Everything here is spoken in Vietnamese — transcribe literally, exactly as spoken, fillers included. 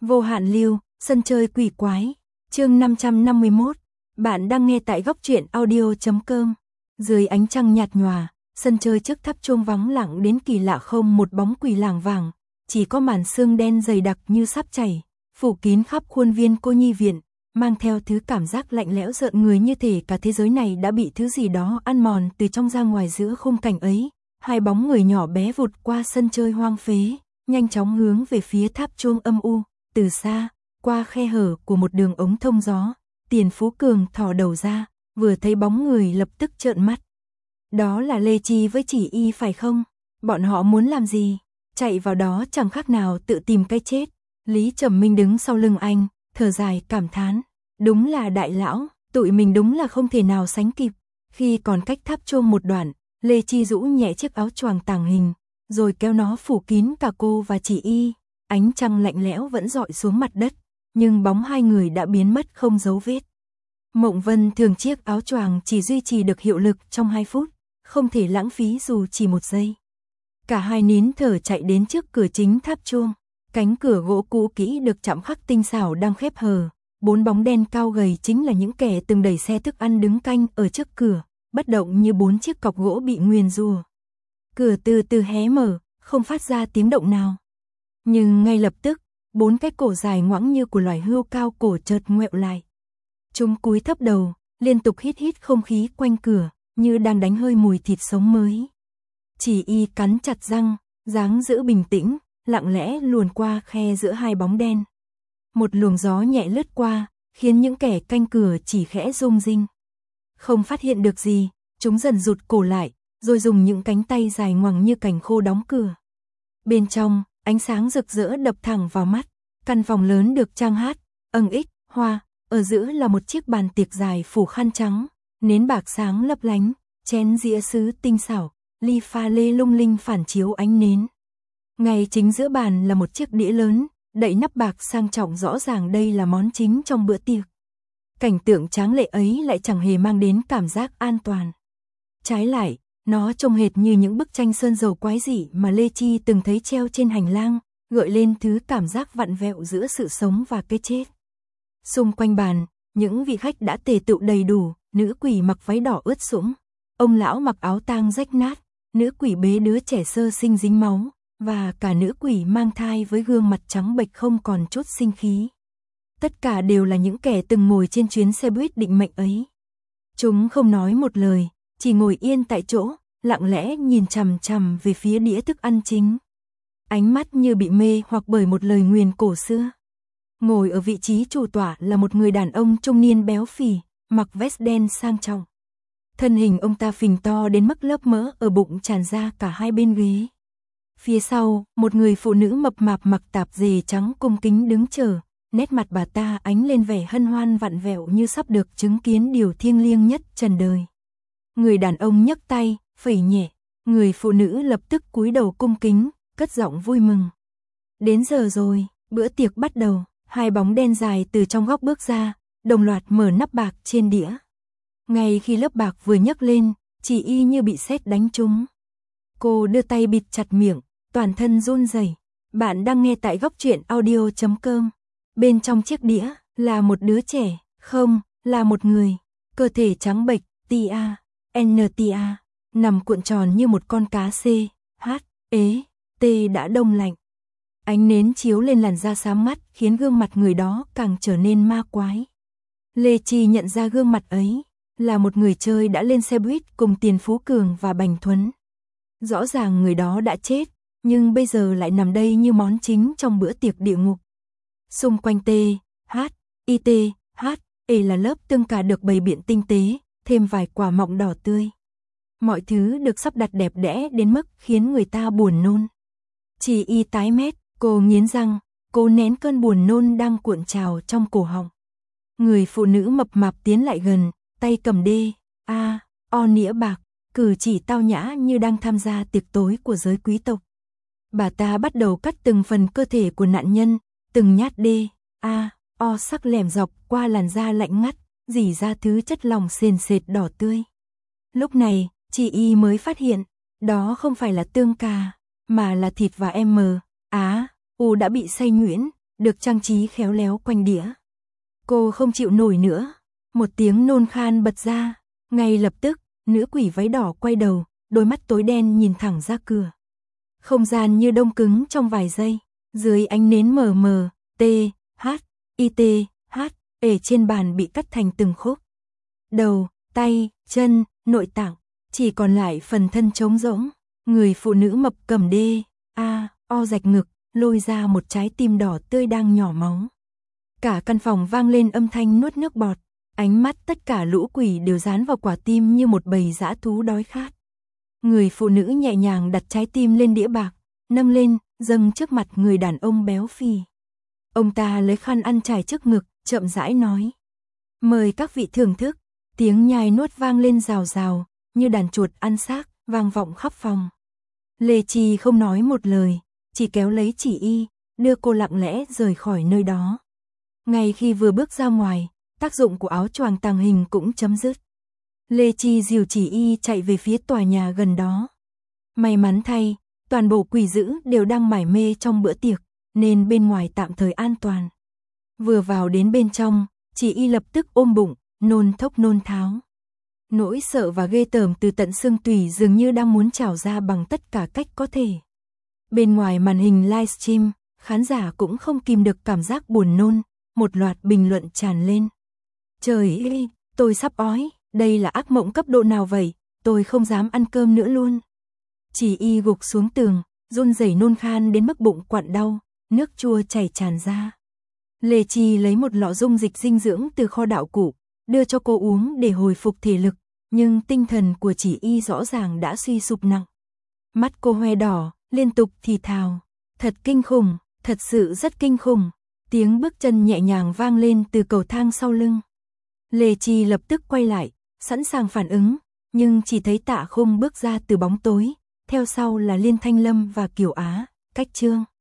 Vô hạn lưu, sân chơi quỷ quái, chương năm trăm năm mươi mốt, bạn đang nghe tại góc truyện audio chấm com. Dưới ánh trăng nhạt nhòa, sân chơi trước tháp chuông vắng lặng đến kỳ lạ, không một bóng quỷ lảng vảng, chỉ có màn sương đen dày đặc như sắp chảy, phủ kín khắp khuôn viên cô nhi viện, mang theo thứ cảm giác lạnh lẽo rợn người, như thể cả thế giới này đã bị thứ gì đó ăn mòn từ trong ra ngoài. Giữa khung cảnh ấy, hai bóng người nhỏ bé vụt qua sân chơi hoang phế, nhanh chóng hướng về phía tháp chuông âm u. Từ xa, qua khe hở của một đường ống thông gió, Tiền Phú Cường thò đầu ra, vừa thấy bóng người lập tức trợn mắt. Đó là Lê Chi với Chỉ Y phải không? Bọn họ muốn làm gì? Chạy vào đó chẳng khác nào tự tìm cái chết. Lý Trầm Minh đứng sau lưng anh, thở dài cảm thán. Đúng là đại lão, tụi mình đúng là không thể nào sánh kịp. Khi còn cách tháp chuông một đoạn, Lê Chi rũ nhẹ chiếc áo choàng tàng hình, rồi kéo nó phủ kín cả cô và Chỉ Y. Ánh trăng lạnh lẽo vẫn rọi xuống mặt đất, nhưng bóng hai người đã biến mất không dấu vết. Mộng Vân thường chiếc áo choàng chỉ duy trì được hiệu lực trong hai phút, không thể lãng phí dù chỉ một giây. Cả hai nín thở chạy đến trước cửa chính tháp chuông. Cánh cửa gỗ cũ kỹ được chạm khắc tinh xảo đang khép hờ. Bốn bóng đen cao gầy chính là những kẻ từng đẩy xe thức ăn đứng canh ở trước cửa, bất động như bốn chiếc cọc gỗ bị nguyền rủa. Cửa từ từ hé mở, không phát ra tiếng động nào. Nhưng ngay lập tức, bốn cái cổ dài ngoẵng như của loài hươu cao cổ chợt ngoẹo lại. Chúng cúi thấp đầu, liên tục hít hít không khí quanh cửa, như đang đánh hơi mùi thịt sống mới. Chỉ Y cắn chặt răng, dáng giữ bình tĩnh, lặng lẽ luồn qua khe giữa hai bóng đen. Một luồng gió nhẹ lướt qua, khiến những kẻ canh cửa chỉ khẽ rung rinh. Không phát hiện được gì, chúng dần rụt cổ lại, rồi dùng những cánh tay dài ngoằng như cành khô đóng cửa. Bên trong, ánh sáng rực rỡ đập thẳng vào mắt. Căn phòng lớn được trang hát, âng ích, hoa, ở giữa là một chiếc bàn tiệc dài phủ khăn trắng, nến bạc sáng lấp lánh, chén dĩa sứ tinh xảo, ly pha lê lung linh phản chiếu ánh nến. Ngay chính giữa bàn là một chiếc đĩa lớn, đậy nắp bạc sang trọng, rõ ràng đây là món chính trong bữa tiệc. Cảnh tượng tráng lệ ấy lại chẳng hề mang đến cảm giác an toàn. Trái lại, nó trông hệt như những bức tranh sơn dầu quái dị mà Lê Chi từng thấy treo trên hành lang, gợi lên thứ cảm giác vặn vẹo giữa sự sống và cái chết. Xung quanh bàn, những vị khách đã tề tựu đầy đủ, nữ quỷ mặc váy đỏ ướt sũng, ông lão mặc áo tang rách nát, nữ quỷ bế đứa trẻ sơ sinh dính máu, và cả nữ quỷ mang thai với gương mặt trắng bệch không còn chút sinh khí. Tất cả đều là những kẻ từng ngồi trên chuyến xe buýt định mệnh ấy. Chúng không nói một lời, chỉ ngồi yên tại chỗ, lặng lẽ nhìn chằm chằm về phía đĩa thức ăn chính. Ánh mắt như bị mê hoặc bởi một lời nguyền cổ xưa. Ngồi ở vị trí chủ tọa là một người đàn ông trung niên béo phì, mặc vest đen sang trọng. Thân hình ông ta phình to đến mức lớp mỡ ở bụng tràn ra cả hai bên ghế. Phía sau, một người phụ nữ mập mạp mặc tạp dề trắng cung kính đứng chờ, nét mặt bà ta ánh lên vẻ hân hoan vặn vẹo như sắp được chứng kiến điều thiêng liêng nhất trần đời. Người đàn ông nhấc tay, phẩy nhẹ, người phụ nữ lập tức cúi đầu cung kính, cất giọng vui mừng. Đến giờ rồi, bữa tiệc bắt đầu. Hai bóng đen dài từ trong góc bước ra, đồng loạt mở nắp bạc trên đĩa. Ngay khi lớp bạc vừa nhấc lên, Chỉ Y như bị sét đánh trúng. Cô đưa tay bịt chặt miệng, toàn thân run rẩy. Bạn đang nghe tại góc truyện audio chấm com. Bên trong chiếc đĩa là một đứa trẻ, không, là một người, cơ thể trắng bệch, tia, tia, nằm cuộn tròn như một con cá C, H, ế, T đã đông lạnh. Ánh nến chiếu lên làn da xám mắt, khiến gương mặt người đó càng trở nên ma quái. Lê Chi nhận ra gương mặt ấy là một người chơi đã lên xe buýt cùng Tiền Phú Cường và Bành Thuấn. Rõ ràng người đó đã chết, nhưng bây giờ lại nằm đây như món chính trong bữa tiệc địa ngục. Xung quanh T, H, I T, H, E là lớp tương cà được bày biện tinh tế, thêm vài quả mọng đỏ tươi. Mọi thứ được sắp đặt đẹp đẽ đến mức khiến người ta buồn nôn. Chỉ Y tái mét, cô nghiến răng, cô nén cơn buồn nôn đang cuộn trào trong cổ họng. Người phụ nữ mập mạp tiến lại gần, tay cầm đê, a, o nĩa bạc, cử chỉ tao nhã như đang tham gia tiệc tối của giới quý tộc. Bà ta bắt đầu cắt từng phần cơ thể của nạn nhân, từng nhát đê, a, o sắc lẻm dọc qua làn da lạnh ngắt, rỉ ra thứ chất lỏng sền sệt đỏ tươi. Lúc này, chị Y mới phát hiện, đó không phải là tương cà, mà là thịt và em. Á, U đã bị xay nhuyễn, được trang trí khéo léo quanh đĩa. Cô không chịu nổi nữa, một tiếng nôn khan bật ra, ngay lập tức, nữ quỷ váy đỏ quay đầu, đôi mắt tối đen nhìn thẳng ra cửa. Không gian như đông cứng trong vài giây, dưới ánh nến mờ mờ, T, H, I T, H, ể trên bàn bị cắt thành từng khúc. Đầu, tay, chân, nội tạng, chỉ còn lại phần thân trống rỗng. Người phụ nữ mập cầm đê, a, o rạch ngực, lôi ra một trái tim đỏ tươi đang nhỏ máu. Cả căn phòng vang lên âm thanh nuốt nước bọt, ánh mắt tất cả lũ quỷ đều dán vào quả tim như một bầy dã thú đói khát. Người phụ nữ nhẹ nhàng đặt trái tim lên đĩa bạc, nâng lên, dâng trước mặt người đàn ông béo phì. Ông ta lấy khăn ăn trải trước ngực, chậm rãi nói: "Mời các vị thưởng thức." Tiếng nhai nuốt vang lên rào rào, như đàn chuột ăn xác, vang vọng khắp phòng. Lê Chi không nói một lời, chỉ kéo lấy Chỉ Y, đưa cô lặng lẽ rời khỏi nơi đó. Ngay khi vừa bước ra ngoài, tác dụng của áo choàng tàng hình cũng chấm dứt. Lê Chi dìu Chỉ Y chạy về phía tòa nhà gần đó. May mắn thay, toàn bộ quỷ dữ đều đang mải mê trong bữa tiệc, nên bên ngoài tạm thời an toàn. Vừa vào đến bên trong, Chỉ Y lập tức ôm bụng, nôn thốc nôn tháo. Nỗi sợ và ghê tởm từ tận xương tủy dường như đang muốn trào ra bằng tất cả cách có thể. Bên ngoài màn hình livestream, khán giả cũng không kìm được cảm giác buồn nôn, một loạt bình luận tràn lên. Trời ơi, tôi sắp ói, đây là ác mộng cấp độ nào vậy, tôi không dám ăn cơm nữa luôn. Chỉ Y gục xuống tường, run rẩy nôn khan đến mức bụng quặn đau, nước chua chảy tràn ra. Lê Chi lấy một lọ dung dịch dinh dưỡng từ kho đạo cụ, đưa cho cô uống để hồi phục thể lực, nhưng tinh thần của Chỉ Y rõ ràng đã suy sụp nặng. Mắt cô hoe đỏ, liên tục thì thào, thật kinh khủng, thật sự rất kinh khủng. Tiếng bước chân nhẹ nhàng vang lên từ cầu thang sau lưng. Lê Chi lập tức quay lại, sẵn sàng phản ứng, nhưng chỉ thấy Tạ Khung bước ra từ bóng tối, theo sau là Liên Thanh Lâm và Kiều Á, cách chương.